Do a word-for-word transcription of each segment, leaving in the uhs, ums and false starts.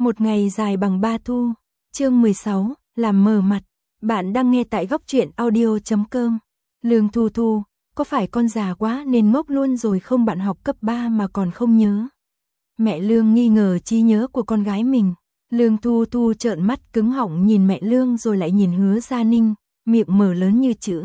Một ngày dài bằng ba thu, chương mười sáu, làm mờ mặt. Bạn đang nghe tại góc truyện audio chấm com. Lương Thu Thu, có phải con già quá nên ngốc luôn rồi không, bạn học cấp ba mà còn không nhớ? Mẹ Lương nghi ngờ trí nhớ của con gái mình. Lương Thu Thu trợn mắt cứng họng nhìn mẹ Lương rồi lại nhìn Hứa Gia Ninh, miệng mở lớn như chữ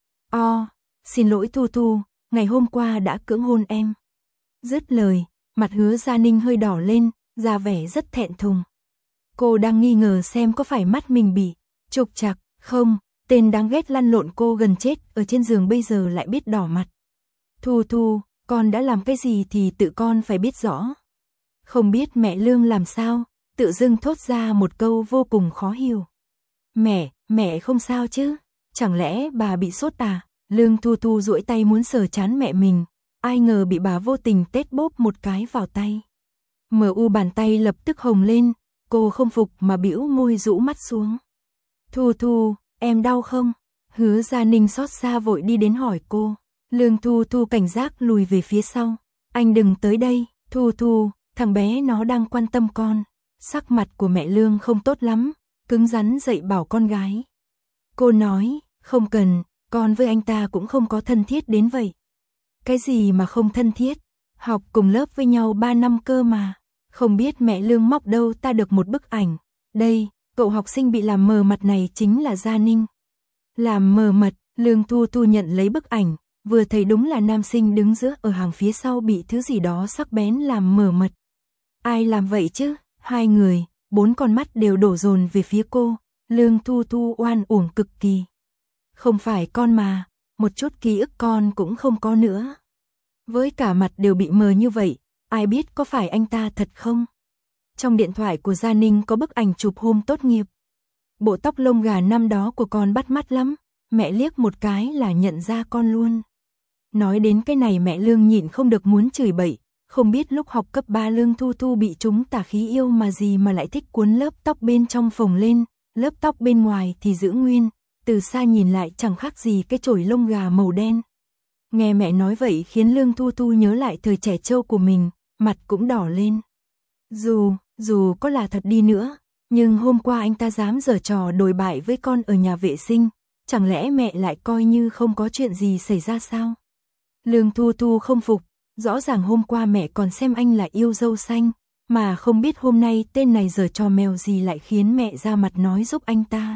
O. Xin lỗi Thu Thu, ngày hôm qua đã cưỡng hôn em. Dứt lời, mặt Hứa Gia Ninh hơi đỏ lên, ra vẻ rất thẹn thùng. Cô đang nghi ngờ xem có phải mắt mình bị trục trặc không, tên đáng ghét lăn lộn cô gần chết ở trên giường bây giờ lại biết đỏ mặt. Thu Thu, con đã làm cái gì thì tự con phải biết rõ. Không biết mẹ Lương làm sao, tự dưng thốt ra một câu vô cùng khó hiểu. Mẹ, mẹ không sao chứ? Chẳng lẽ bà bị sốt à? Lương Thu Thu duỗi tay muốn sờ trán mẹ mình, ai ngờ bị bà vô tình tết bóp một cái vào tay. Mờ u bàn tay lập tức hồng lên, cô không phục mà bĩu môi rũ mắt xuống. Thu Thu, em đau không? Hứa Gia Ninh xót xa vội đi đến hỏi cô. Lương Thu Thu cảnh giác lùi về phía sau. Anh đừng tới đây, Thu Thu, thằng bé nó đang quan tâm con. Sắc mặt của mẹ Lương không tốt lắm, cứng rắn dạy bảo con gái. Cô nói, không cần, con với anh ta cũng không có thân thiết đến vậy. Cái gì mà không thân thiết? Học cùng lớp với nhau ba năm cơ mà. Không biết mẹ Lương móc đâu ta được một bức ảnh. Đây, cậu học sinh bị làm mờ mặt này chính là Gia Ninh. Làm mờ mặt, Lương Thu Thu nhận lấy bức ảnh, vừa thấy đúng là nam sinh đứng giữa ở hàng phía sau bị thứ gì đó sắc bén làm mờ mặt. Ai làm vậy chứ? Hai người, bốn con mắt đều đổ dồn về phía cô. Lương Thu Thu oan uổng cực kỳ. Không phải con mà, một chút ký ức con cũng không có nữa. Với cả mặt đều bị mờ như vậy, ai biết có phải anh ta thật không? Trong điện thoại của Gia Ninh có bức ảnh chụp hôm tốt nghiệp. Bộ tóc lông gà năm đó của con bắt mắt lắm, mẹ liếc một cái là nhận ra con luôn. Nói đến cái này mẹ Lương nhịn không được muốn chửi bậy, không biết lúc học cấp ba Lương Thu Thu bị trúng tà khí yêu mà gì mà lại thích cuốn lớp tóc bên trong phồng lên, lớp tóc bên ngoài thì giữ nguyên, từ xa nhìn lại chẳng khác gì cái chổi lông gà màu đen. Nghe mẹ nói vậy khiến Lương Thu Thu nhớ lại thời trẻ trâu của mình, mặt cũng đỏ lên. Dù, dù có là thật đi nữa, nhưng hôm qua anh ta dám giở trò đồi bại với con ở nhà vệ sinh, chẳng lẽ mẹ lại coi như không có chuyện gì xảy ra sao? Lương Thu Thu không phục, rõ ràng hôm qua mẹ còn xem anh là yêu dâu xanh, mà không biết hôm nay tên này giở trò mèo gì lại khiến mẹ ra mặt nói giúp anh ta.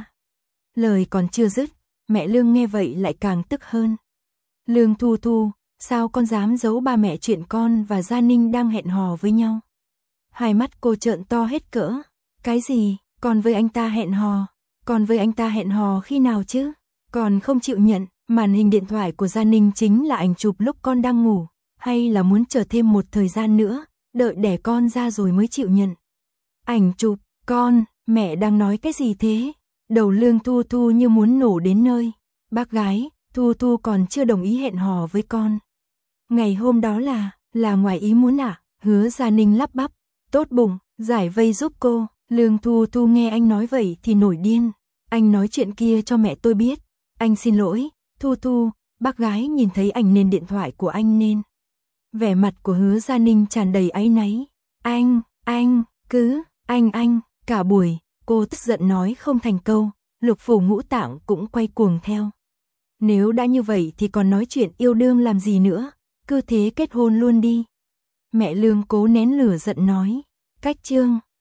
Lời còn chưa dứt, mẹ Lương nghe vậy lại càng tức hơn. Lương Thu Thu, sao con dám giấu ba mẹ chuyện con và Gia Ninh đang hẹn hò với nhau? Hai mắt cô trợn to hết cỡ. Cái gì? Con với anh ta hẹn hò? Con với anh ta hẹn hò khi nào chứ? Còn không chịu nhận, màn hình điện thoại của Gia Ninh chính là ảnh chụp lúc con đang ngủ, hay là muốn chờ thêm một thời gian nữa, đợi đẻ con ra rồi mới chịu nhận? Ảnh chụp, con, mẹ đang nói cái gì thế? Đầu Lương Thu Thu như muốn nổ đến nơi. Bác gái, Thu Thu còn chưa đồng ý hẹn hò với con. Ngày hôm đó là, là ngoài ý muốn à? Hứa Gia Ninh lắp bắp, tốt bụng, giải vây giúp cô. Lương Thu Thu nghe anh nói vậy thì nổi điên. Anh nói chuyện kia cho mẹ tôi biết. Anh xin lỗi, Thu Thu, bác gái nhìn thấy ảnh nền điện thoại của anh nên. Vẻ mặt của Hứa Gia Ninh tràn đầy áy náy. Anh, anh, cứ, anh anh, cả buổi, cô tức giận nói không thành câu, lục phủ ngũ tạng cũng quay cuồng theo. Nếu đã như vậy thì còn nói chuyện yêu đương làm gì nữa, cứ thế kết hôn luôn đi. Mẹ Lương cố nén lửa giận nói, cách chương.